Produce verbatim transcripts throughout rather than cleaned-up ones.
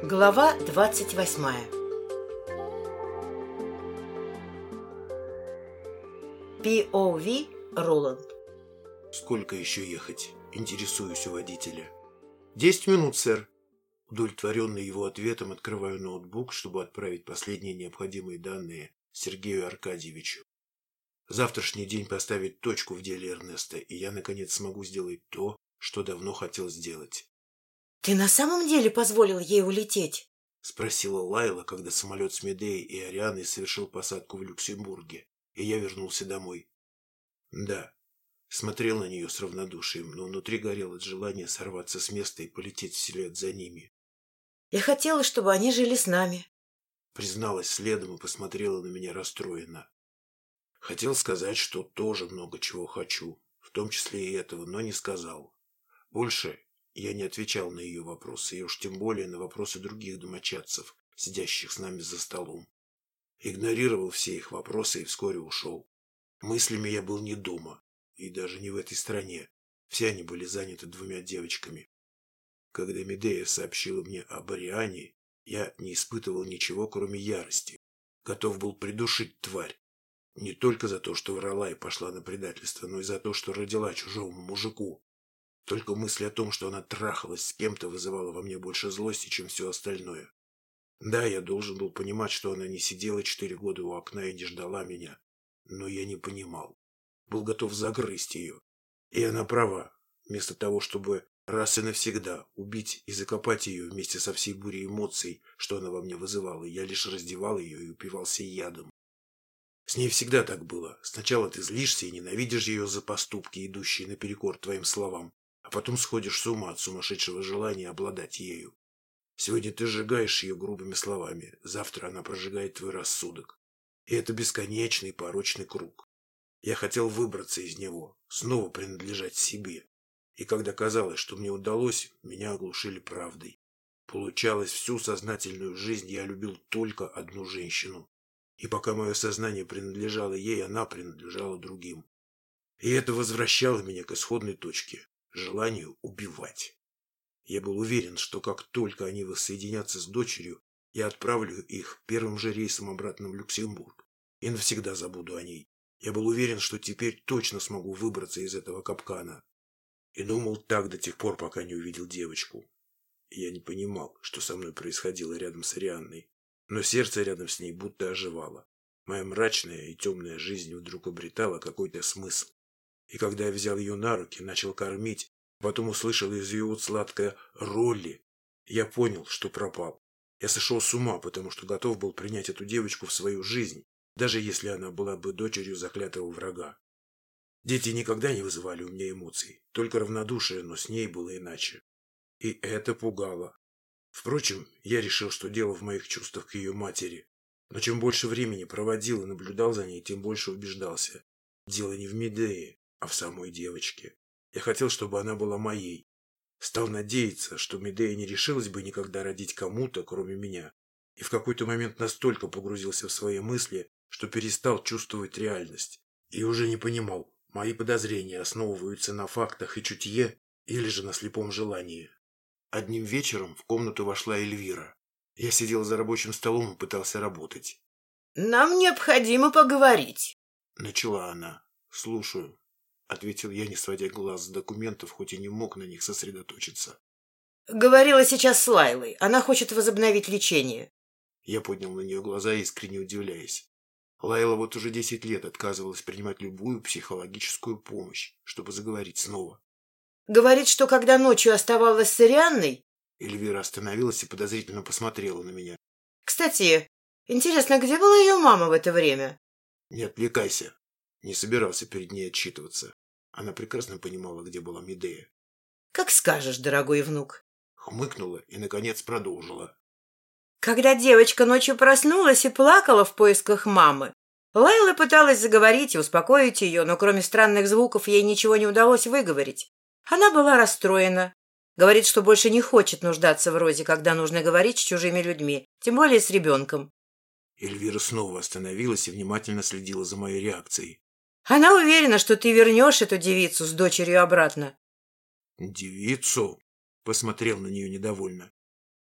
Глава двадцать восьмая. пи о ви Роланд. Сколько еще ехать? Интересуюсь у водителя. Десять минут, сэр. Удовлетворенный его ответом, открываю ноутбук, чтобы отправить последние необходимые данные Сергею Аркадьевичу. Завтрашний день поставит точку в деле Эрнеста, и я, наконец, смогу сделать то, что давно хотел сделать. «Ты на самом деле позволил ей улететь?» — спросила Лайла, когда самолет с Медеей и Арианой совершил посадку в Люксембурге, и я вернулся домой. Да, смотрел на нее с равнодушием, но внутри горело желание сорваться с места и полететь вслед за ними. «Я хотела, чтобы они жили с нами», — призналась следом и посмотрела на меня расстроенно. Хотел сказать, что тоже много чего хочу, в том числе и этого, но не сказал. Больше я не отвечал на ее вопросы, и уж тем более на вопросы других домочадцев, сидящих с нами за столом. Игнорировал все их вопросы и вскоре ушел. Мыслями я был не дома, и даже не в этой стране. Все они были заняты двумя девочками. Когда Медея сообщила мне об Ариане, я не испытывал ничего, кроме ярости. Готов был придушить тварь. Не только за то, что врала и пошла на предательство, но и за то, что родила чужому мужику. Только мысль о том, что она трахалась с кем-то, вызывала во мне больше злости, чем все остальное. Да, я должен был понимать, что она не сидела четыре года у окна и не ждала меня. Но я не понимал. Был готов загрызть ее. И она права. Вместо того, чтобы раз и навсегда убить и закопать ее вместе со всей бурей эмоций, что она во мне вызывала, я лишь раздевал ее и упивался ядом. С ней всегда так было. Сначала ты злишься и ненавидишь ее за поступки, идущие наперекор твоим словам, а потом сходишь с ума от сумасшедшего желания обладать ею. Сегодня ты сжигаешь ее грубыми словами, завтра она прожигает твой рассудок. И это бесконечный порочный круг. Я хотел выбраться из него, снова принадлежать себе. И когда казалось, что мне удалось, меня оглушили правдой. Получалось, всю сознательную жизнь я любил только одну женщину. И пока мое сознание принадлежало ей, она принадлежала другим. И это возвращало меня к исходной точке. Желанию убивать. Я был уверен, что как только они воссоединятся с дочерью, я отправлю их первым же рейсом обратно в Люксембург и навсегда забуду о ней. Я был уверен, что теперь точно смогу выбраться из этого капкана. И думал так до тех пор, пока не увидел девочку. И я не понимал, что со мной происходило рядом с Арианной, но сердце рядом с ней будто оживало. Моя мрачная и темная жизнь вдруг обретала какой-то смысл. И когда я взял ее на руки, начал кормить, потом услышал из ее уст сладкое «Ролли», я понял, что пропал. Я сошел с ума, потому что готов был принять эту девочку в свою жизнь, даже если она была бы дочерью заклятого врага. Дети никогда не вызывали у меня эмоций, только равнодушие, но с ней было иначе. И это пугало. Впрочем, я решил, что дело в моих чувствах к ее матери. Но чем больше времени проводил и наблюдал за ней, тем больше убеждался. Дело не в Медее, а в самой девочке. Я хотел, чтобы она была моей. Стал надеяться, что Медея не решилась бы никогда родить кому-то, кроме меня. И в какой-то момент настолько погрузился в свои мысли, что перестал чувствовать реальность. И уже не понимал, мои подозрения основываются на фактах и чутье, или же на слепом желании. Одним вечером в комнату вошла Эльвира. Я сидел за рабочим столом и пытался работать. «Нам необходимо поговорить», — начала она. «Слушаю», — ответил я, не сводя глаз с документов, хоть и не мог на них сосредоточиться. «Говорила сейчас с Лайлой. Она хочет возобновить лечение». Я поднял на нее глаза, искренне удивляясь. Лайла вот уже десять лет отказывалась принимать любую психологическую помощь, чтобы заговорить снова. «Говорит, что когда ночью оставалась с Арианной...» Эльвира остановилась и подозрительно посмотрела на меня. «Кстати, интересно, где была ее мама в это время?» «Не отвлекайся». Не собирался перед ней отчитываться. Она прекрасно понимала, где была Медея. «Как скажешь, дорогой внук». Хмыкнула и, наконец, продолжила. Когда девочка ночью проснулась и плакала в поисках мамы, Лайла пыталась заговорить и успокоить ее, но кроме странных звуков ей ничего не удалось выговорить. Она была расстроена. Говорит, что больше не хочет нуждаться в Розе, когда нужно говорить с чужими людьми, тем более с ребенком. Эльвира снова остановилась и внимательно следила за моей реакцией. Она уверена, что ты вернешь эту девицу с дочерью обратно. «Девицу?» — посмотрел на нее недовольно.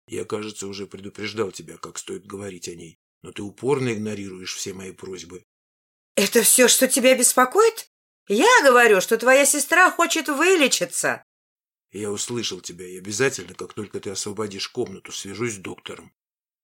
Я, кажется, уже предупреждал тебя, как стоит говорить о ней, но ты упорно игнорируешь все мои просьбы. Это все, что тебя беспокоит? Я говорю, что твоя сестра хочет вылечиться. Я услышал тебя, и обязательно, как только ты освободишь комнату, свяжусь с доктором.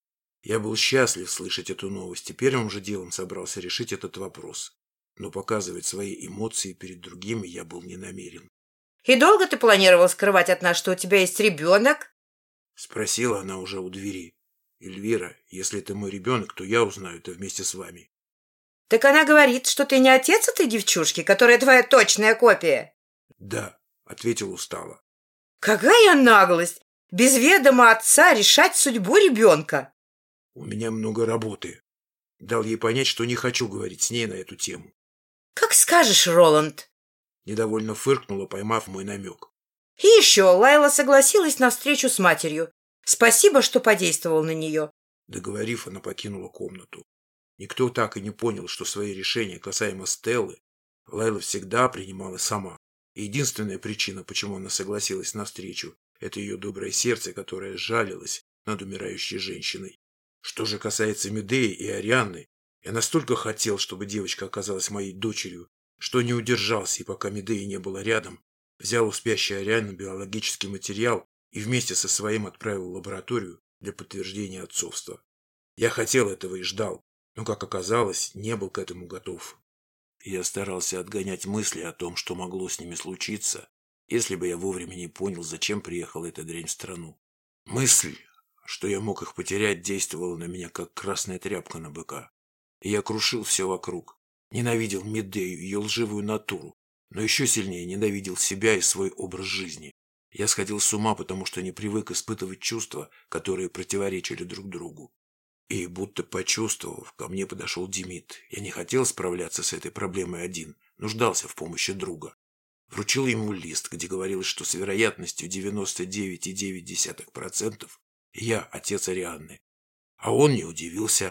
Я был счастлив слышать эту новость и первым же делом собрался решить этот вопрос. Но показывать свои эмоции перед другими я был не намерен. И долго ты планировал скрывать от нас, что у тебя есть ребенок? Спросила она уже у двери. Эльвира, если это мой ребенок, то я узнаю это вместе с вами. Так она говорит, что ты не отец этой девчушки, которая твоя точная копия. Да, ответил устало. Какая наглость! Без ведома отца решать судьбу ребенка. У меня много работы. Дал ей понять, что не хочу говорить с ней на эту тему. Как скажешь, Роланд. Недовольно фыркнула, поймав мой намек. И еще Лайла согласилась на встречу с матерью. Спасибо, что подействовал на нее. Договорив, она покинула комнату. Никто так и не понял, что свои решения касаемо Стеллы Лайла всегда принимала сама. И единственная причина, почему она согласилась на встречу, это ее доброе сердце, которое жалилось над умирающей женщиной. Что же касается Медеи и Арианны, я настолько хотел, чтобы девочка оказалась моей дочерью, что не удержался, и пока Медеи не было рядом, взял у спящей Арианны биологический материал и вместе со своим отправил в лабораторию для подтверждения отцовства. Я хотел этого и ждал, но, как оказалось, не был к этому готов. Я старался отгонять мысли о том, что могло с ними случиться, если бы я вовремя не понял, зачем приехала эта дрянь в страну. Мысль, что я мог их потерять, действовала на меня, как красная тряпка на быка. И я крушил все вокруг. Ненавидел Медею, ее лживую натуру, но еще сильнее ненавидел себя и свой образ жизни. Я сходил с ума, потому что не привык испытывать чувства, которые противоречили друг другу. И, будто почувствовав, ко мне подошел Демид. Я не хотел справляться с этой проблемой один, нуждался в помощи друга. Вручил ему лист, где говорилось, что с вероятностью девяносто девять целых девять десятых процента я отец Арианны. А он не удивился.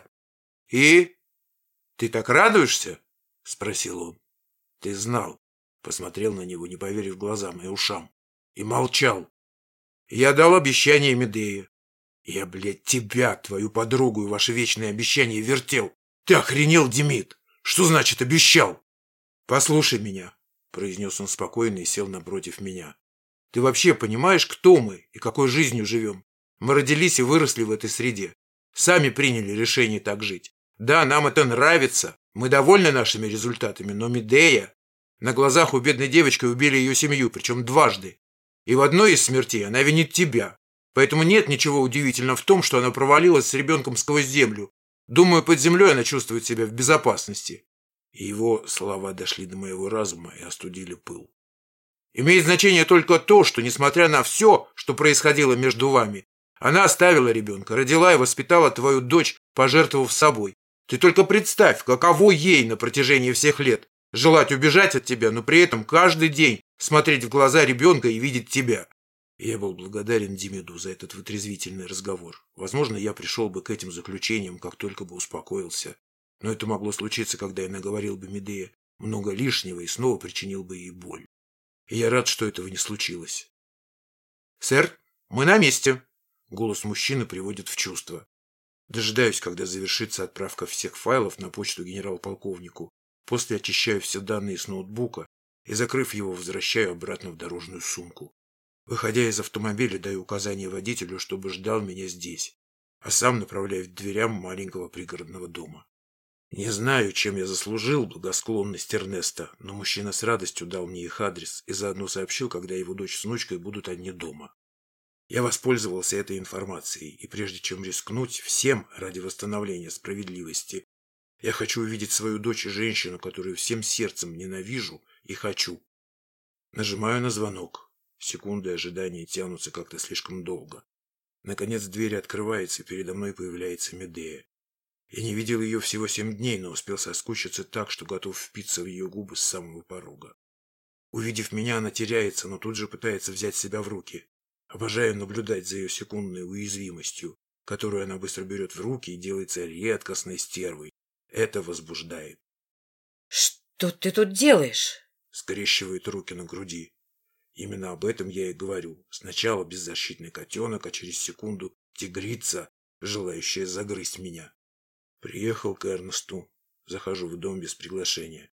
«И? Ты так радуешься?» — спросил он. «Ты знал». Посмотрел на него, не поверив глазам и ушам. И молчал. Я дал обещание Медее. Я, блядь, тебя, твою подругу и ваши вечные обещания вертел. Ты охренел, Демид? Что значит обещал? Послушай меня, произнес он спокойно и сел напротив меня. Ты вообще понимаешь, кто мы и какой жизнью живем? Мы родились и выросли в этой среде. Сами приняли решение так жить. Да, нам это нравится. Мы довольны нашими результатами, но Медея... На глазах у бедной девочки убили ее семью, причем дважды. И в одной из смертей она винит тебя. Поэтому нет ничего удивительного в том, что она провалилась с ребенком сквозь землю. Думаю, под землей она чувствует себя в безопасности. И его слова дошли до моего разума и остудили пыл. Имеет значение только то, что, несмотря на все, что происходило между вами, она оставила ребенка, родила и воспитала твою дочь, пожертвовав собой. Ты только представь, каково ей на протяжении всех лет желать убежать от тебя, но при этом каждый день смотреть в глаза ребенка и видеть тебя. И я был благодарен Демиду за этот вытрезвительный разговор. Возможно, я пришел бы к этим заключениям, как только бы успокоился. Но это могло случиться, когда я наговорил бы Медее много лишнего и снова причинил бы ей боль. И я рад, что этого не случилось. «Сэр, мы на месте!» Голос мужчины приводит в чувство. Дожидаюсь, когда завершится отправка всех файлов на почту генерал-полковнику. После очищаю все данные с ноутбука и, закрыв его, возвращаю обратно в дорожную сумку. Выходя из автомобиля, даю указание водителю, чтобы ждал меня здесь, а сам направляюсь к дверям маленького пригородного дома. Не знаю, чем я заслужил благосклонность Эрнеста, но мужчина с радостью дал мне их адрес и заодно сообщил, когда его дочь с внучкой будут одни дома. Я воспользовался этой информацией, и прежде чем рискнуть всем ради восстановления справедливости, я хочу увидеть свою дочь и женщину, которую всем сердцем ненавижу и хочу. Нажимаю на звонок. Секунды ожидания тянутся как-то слишком долго. Наконец дверь открывается, и передо мной появляется Медея. Я не видел ее всего семь дней, но успел соскучиться так, что готов впиться в ее губы с самого порога. Увидев меня, она теряется, но тут же пытается взять себя в руки. Обожаю наблюдать за ее секундной уязвимостью, которую она быстро берет в руки и делается редкостной стервой. Это возбуждает. «Что ты тут делаешь?» Скрещивает руки на груди. Именно об этом я и говорю. Сначала беззащитный котенок, а через секунду Тигрица, желающая загрызть меня. Приехал к Эрнесту. Захожу в дом без приглашения.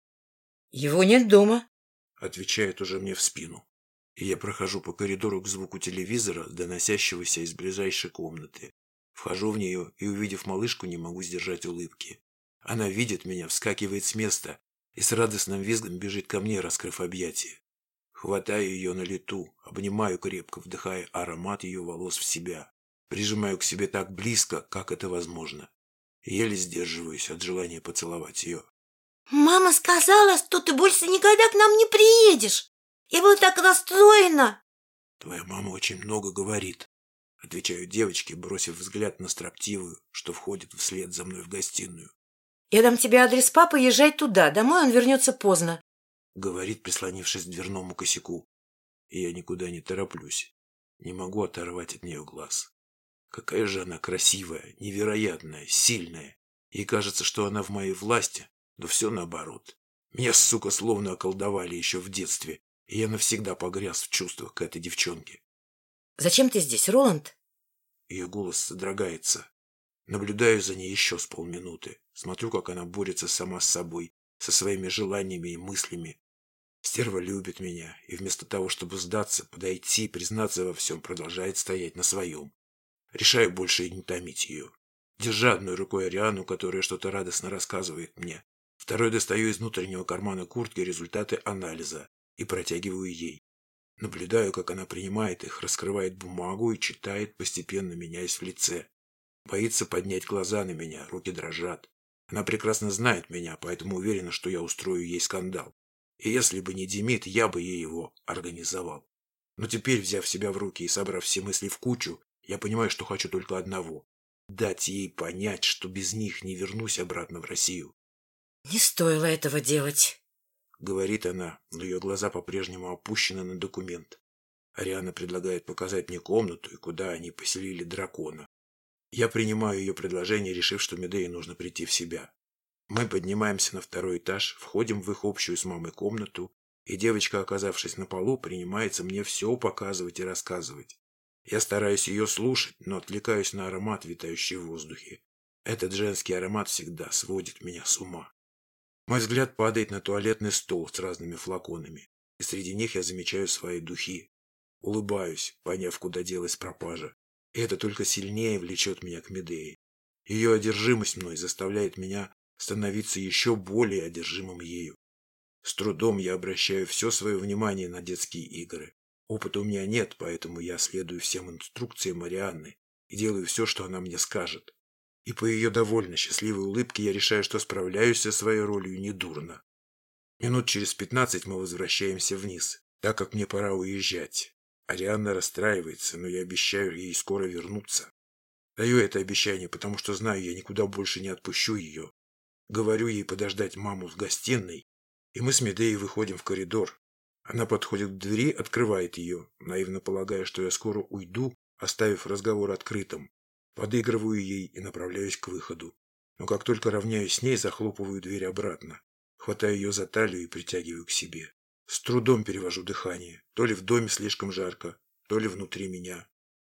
Его нет дома. Отвечает уже мне в спину. И я прохожу по коридору к звуку телевизора, доносящегося из ближайшей комнаты. Вхожу в нее и, увидев малышку, не могу сдержать улыбки. Она видит меня, вскакивает с места и с радостным визгом бежит ко мне, раскрыв объятия. Хватаю ее на лету, обнимаю крепко, вдыхая аромат ее волос в себя. Прижимаю к себе так близко, как это возможно. Еле сдерживаюсь от желания поцеловать ее. «Мама сказала, что ты больше никогда к нам не приедешь. Я была так расстроена». «Твоя мама очень много говорит», — отвечаю девочке, бросив взгляд на строптивую, что входит вслед за мной в гостиную. Я дам тебе адрес папы, езжай туда. Домой он вернется поздно. Говорит, прислонившись к дверному косяку. И я никуда не тороплюсь. Не могу оторвать от нее глаз. Какая же она красивая, невероятная, сильная. Ей кажется, что она в моей власти, но все наоборот. Меня, сука, словно околдовали еще в детстве, и я навсегда погряз в чувствах к этой девчонке. Зачем ты здесь, Роланд? Ее голос содрогается. Наблюдаю за ней еще с полминуты. Смотрю, как она борется сама с собой, со своими желаниями и мыслями. Стерва любит меня, и вместо того, чтобы сдаться, подойти, признаться во всем, продолжает стоять на своем. Решаю больше и не томить ее. Держа одной рукой Ариану, которая что-то радостно рассказывает мне, второй достаю из внутреннего кармана куртки результаты анализа и протягиваю ей. Наблюдаю, как она принимает их, раскрывает бумагу и читает, постепенно меняясь в лице. Боится поднять глаза на меня, руки дрожат. Она прекрасно знает меня, поэтому уверена, что я устрою ей скандал. И если бы не Демид, я бы ей его организовал. Но теперь, взяв себя в руки и собрав все мысли в кучу, я понимаю, что хочу только одного – дать ей понять, что без них не вернусь обратно в Россию. Не стоило этого делать, — говорит она, но ее глаза по-прежнему опущены на документ. Ариана предлагает показать мне комнату и куда они поселили дракона. Я принимаю ее предложение, решив, что Медее нужно прийти в себя. Мы поднимаемся на второй этаж, входим в их общую с мамой комнату, и девочка, оказавшись на полу, принимается мне все показывать и рассказывать. Я стараюсь ее слушать, но отвлекаюсь на аромат, витающий в воздухе. Этот женский аромат всегда сводит меня с ума. Мой взгляд падает на туалетный стол с разными флаконами, и среди них я замечаю свои духи. Улыбаюсь, поняв, куда делась пропажа. И это только сильнее влечет меня к Медее. Ее одержимость мной заставляет меня становиться еще более одержимым ею. С трудом я обращаю все свое внимание на детские игры. Опыта у меня нет, поэтому я следую всем инструкциям Арианны и делаю все, что она мне скажет. И по ее довольно счастливой улыбке я решаю, что справляюсь со своей ролью недурно. Минут через пятнадцать мы возвращаемся вниз, так как мне пора уезжать. Арианна расстраивается, но я обещаю ей скоро вернуться. Даю это обещание, потому что знаю, я никуда больше не отпущу ее. Говорю ей подождать маму в гостиной, и мы с Медеей выходим в коридор. Она подходит к двери, открывает ее, наивно полагая, что я скоро уйду, оставив разговор открытым. Подыгрываю ей и направляюсь к выходу. Но как только равняюсь с ней, захлопываю дверь обратно. Хватаю ее за талию и притягиваю к себе. С трудом перевожу дыхание. То ли в доме слишком жарко, то ли внутри меня.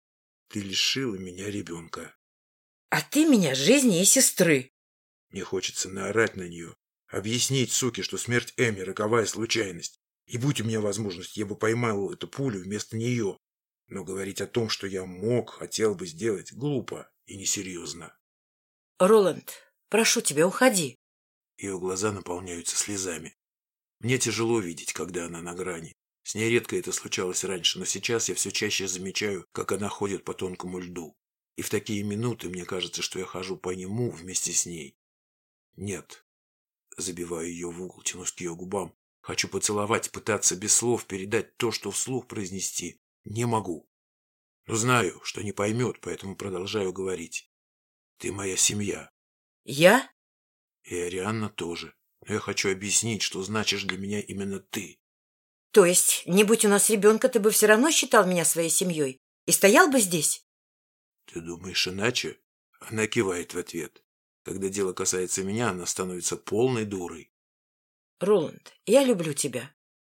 Ты лишила меня ребенка. А ты меня жизни и сестры. Мне хочется наорать на нее. Объяснить, суке, что смерть Эми – роковая случайность. И будь у меня возможность, я бы поймал эту пулю вместо нее. Но говорить о том, что я мог, хотел бы сделать, глупо и несерьезно. Роланд, прошу тебя, уходи. Ее глаза наполняются слезами. Мне тяжело видеть, когда она на грани. С ней редко это случалось раньше, но сейчас я все чаще замечаю, как она ходит по тонкому льду. И в такие минуты мне кажется, что я хожу по нему вместе с ней. Нет. Забиваю ее в угол, тянусь к ее губам. Хочу поцеловать, пытаться без слов передать то, что вслух произнести. Не могу. Но знаю, что не поймет, поэтому продолжаю говорить. Ты моя семья. Я? И Арианна тоже. Но я хочу объяснить, что значишь для меня именно ты. То есть, не будь у нас ребенка, ты бы все равно считал меня своей семьей и стоял бы здесь? Ты думаешь иначе? Она кивает в ответ. Когда дело касается меня, она становится полной дурой. Роланд, я люблю тебя.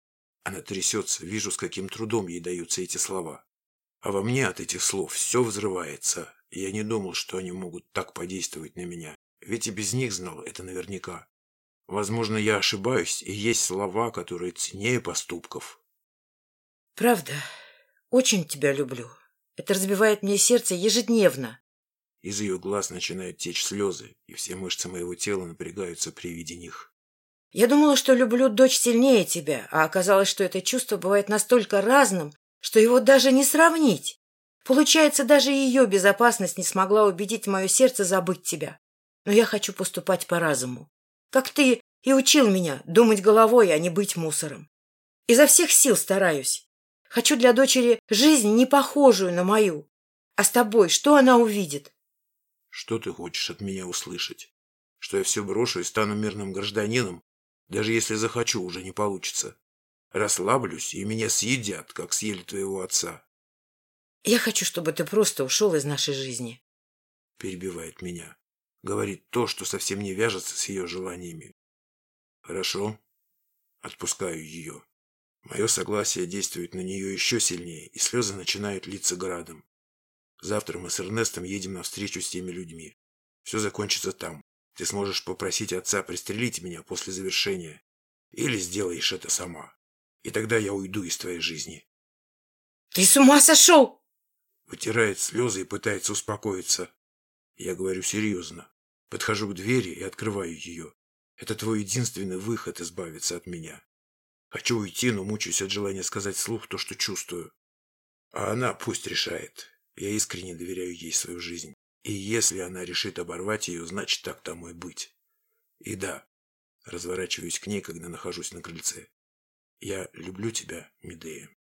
Она трясется, вижу, с каким трудом ей даются эти слова. А во мне от этих слов все взрывается. Я не думал, что они могут так подействовать на меня. Ведь и без них знал это наверняка. Возможно, я ошибаюсь, и есть слова, которые ценнее поступков. Правда, очень тебя люблю. Это разбивает мне сердце ежедневно. Из ее глаз начинают течь слезы, и все мышцы моего тела напрягаются при виде них. Я думала, что люблю дочь сильнее тебя, а оказалось, что это чувство бывает настолько разным, что его даже не сравнить. Получается, даже ее безопасность не смогла убедить мое сердце забыть тебя. Но я хочу поступать по разуму. Как ты и учил меня думать головой, а не быть мусором. Изо всех сил стараюсь. Хочу для дочери жизнь, не похожую на мою. А с тобой что она увидит? Что ты хочешь от меня услышать? Что я все брошу и стану мирным гражданином? Даже если захочу, уже не получится. Расслаблюсь, и меня съедят, как съели твоего отца. Я хочу, чтобы ты просто ушел из нашей жизни. Перебивает меня. Говорит то, что совсем не вяжется с ее желаниями. Хорошо. Отпускаю ее. Мое согласие действует на нее еще сильнее, и слезы начинают литься градом. Завтра мы с Эрнестом едем на встречу с теми людьми. Все закончится там. Ты сможешь попросить отца пристрелить меня после завершения. Или сделаешь это сама. И тогда я уйду из твоей жизни. Ты с ума сошел? Вытирает слезы и пытается успокоиться. Я говорю серьезно. Подхожу к двери и открываю ее. Это твой единственный выход избавиться от меня. Хочу уйти, но мучаюсь от желания сказать вслух то, что чувствую. А она пусть решает. Я искренне доверяю ей свою жизнь. И если она решит оборвать ее, значит, так тому и быть. И да, разворачиваюсь к ней, когда нахожусь на крыльце. Я люблю тебя, Медея.